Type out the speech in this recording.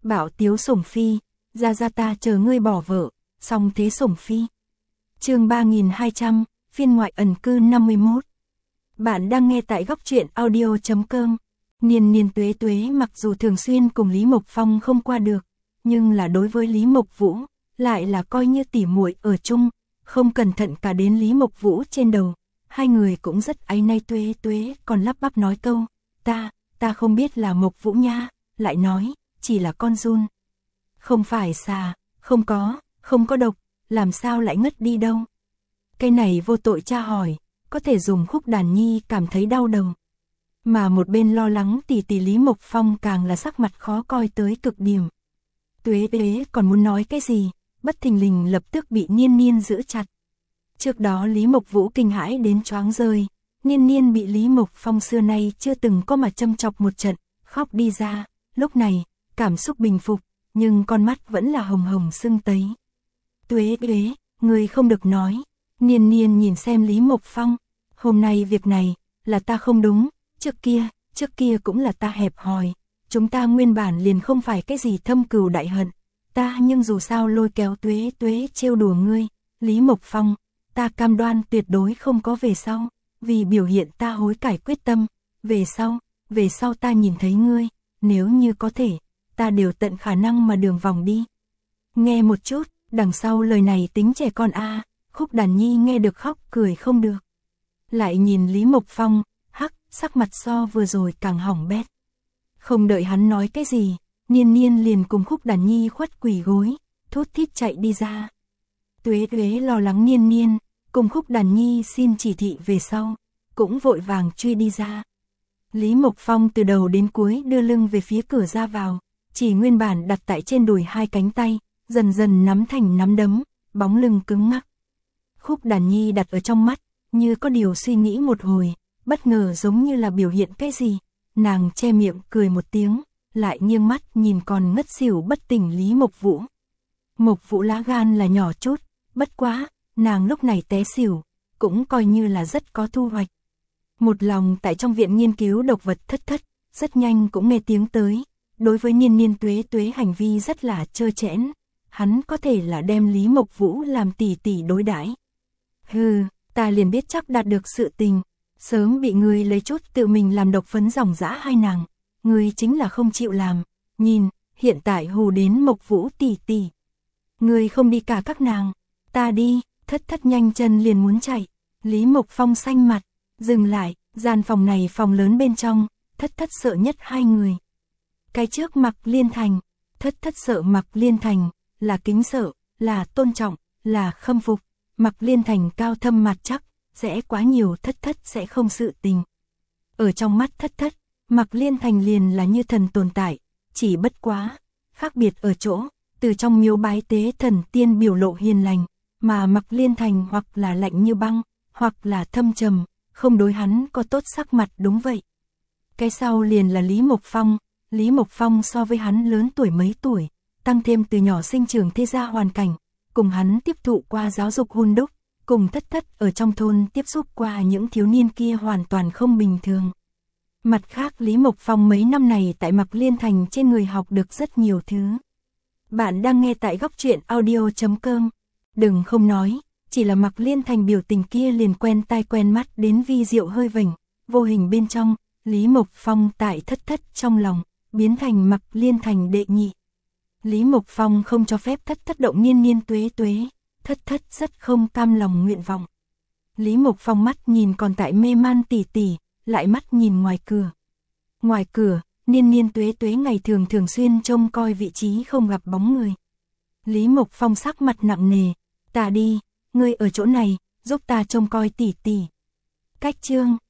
Bảo Tiếu sủng phi, ra ta chờ ngươi bỏ vợ, xong thế sủng phi. Chương 3200, phiên ngoại ẩn cư 51. Bạn đang nghe tại góc truyện audio.com. Niên Tuế Tuế mặc dù thường xuyên cùng Lý Mộc Phong không qua được, nhưng là đối với Lý Mộc Vũ, lại là coi như tỉ muội ở chung, không cẩn thận cả đến Lý Mộc Vũ trên đầu. Hai người cũng rất áy náy. Tuế còn lắp bắp nói câu, ta không biết là Mộc Vũ nha, lại nói, chỉ là con giun. Không phải xà, không có độc, làm sao lại ngất đi đâu. Cái này vô tội cha hỏi, có thể dùng Khúc Đàn Nhi cảm thấy đau đầu. Mà một bên lo lắng tỷ Lý Mộc Phong càng là sắc mặt khó coi tới cực điểm. Tuế còn muốn nói cái gì, bất thình lình lập tức bị Niên giữ chặt. Trước đó Lý Mộc Vũ kinh hãi đến choáng rơi, Niên bị Lý Mộc Phong xưa nay chưa từng có mà châm chọc một trận, khóc đi ra, lúc này, cảm xúc bình phục, nhưng con mắt vẫn là hồng sưng tấy. Tuế, người không được nói. Niên nhìn xem Lý Mộc Phong, hôm nay việc này, là ta không đúng, trước kia cũng là ta hẹp hòi, chúng ta nguyên bản liền không phải cái gì thâm cừu đại hận, ta nhưng dù sao lôi kéo Tuế trêu đùa ngươi, Lý Mộc Phong, ta cam đoan tuyệt đối không có về sau, vì biểu hiện ta hối cải quyết tâm, về sau ta nhìn thấy ngươi, nếu như có thể, ta đều tận khả năng mà đường vòng đi. Nghe một chút, đằng sau lời này tính trẻ con a. Khúc Đàn Nhi nghe được khóc cười không được. Lại nhìn Lý Mộc Phong, sắc mặt so vừa rồi càng hỏng bét. Không đợi hắn nói cái gì, Niên liền cùng Khúc Đàn Nhi khuất quỳ gối, thút thít chạy đi ra. Tuế lo lắng Niên, cùng Khúc Đàn Nhi xin chỉ thị về sau, cũng vội vàng truy đi ra. Lý Mộc Phong từ đầu đến cuối đưa lưng về phía cửa ra vào, chỉ nguyên bản đặt tại trên đùi hai cánh tay, dần nắm thành nắm đấm, bóng lưng cứng ngắc. Khúc Đàn Nhi đặt ở trong mắt, như có điều suy nghĩ một hồi, bất ngờ giống như là biểu hiện cái gì, nàng che miệng cười một tiếng, lại nghiêng mắt nhìn còn ngất xỉu bất tỉnh Lý Mộc Vũ. Mộc Vũ lá gan là nhỏ chút, bất quá, nàng lúc này té xỉu, cũng coi như là rất có thu hoạch. Một lòng tại trong viện nghiên cứu độc vật thất, rất nhanh cũng nghe tiếng tới, đối với Niên Tuế hành vi rất là trơ trẽn, hắn có thể là đem Lý Mộc Vũ làm tỷ đối đãi. Hừ, ta liền biết chắc đạt được sự tình, sớm bị ngươi lấy chút tự mình làm độc phấn dòng dã hai nàng, ngươi chính là không chịu làm, nhìn, hiện tại hù đến Mộc Vũ tỷ. Ngươi không đi cả các nàng, ta đi, thất nhanh chân liền muốn chạy, Lý Mộc Phong xanh mặt, dừng lại, gian phòng này phòng lớn bên trong, thất sợ nhất hai người. Cái trước Mạc Liên Thành, thất sợ Mạc Liên Thành, là kính sợ, là tôn trọng, là khâm phục. Mạc Liên Thành cao thâm mặt chắc, sẽ quá nhiều thất sẽ không sự tình. Ở trong mắt thất, Mạc Liên Thành liền là như thần tồn tại, chỉ bất quá, khác biệt ở chỗ, từ trong miếu bái tế thần tiên biểu lộ hiền lành, mà Mạc Liên Thành hoặc là lạnh như băng, hoặc là thâm trầm, không đối hắn có tốt sắc mặt đúng vậy. Cái sau liền là Lý Mộc Phong so với hắn lớn tuổi mấy tuổi, tăng thêm từ nhỏ sinh trưởng thế gia hoàn cảnh, cùng hắn tiếp thụ qua giáo dục hun đúc, cùng thất ở trong thôn tiếp xúc qua những thiếu niên kia hoàn toàn không bình thường. Mặt khác Lý Mộc Phong mấy năm này tại Mạc Liên Thành trên người học được rất nhiều thứ. Bạn đang nghe tại góc truyện audio.com. Đừng không nói, chỉ là Mạc Liên Thành biểu tình kia liền quen tai quen mắt đến vi diệu hơi vểnh, vô hình bên trong, Lý Mộc Phong tại thất trong lòng, biến thành Mạc Liên Thành đệ nhị. Lý Mộc Phong không cho phép thất động Niên Tuế, thất rất không cam lòng nguyện vọng. Lý Mộc Phong mắt nhìn còn tại mê man tỷ, lại mắt nhìn ngoài cửa. Ngoài cửa, Niên Tuế ngày thường xuyên trông coi vị trí không gặp bóng người. Lý Mộc Phong sắc mặt nặng nề, ta đi, ngươi ở chỗ này, giúp ta trông coi tỷ. Cách chương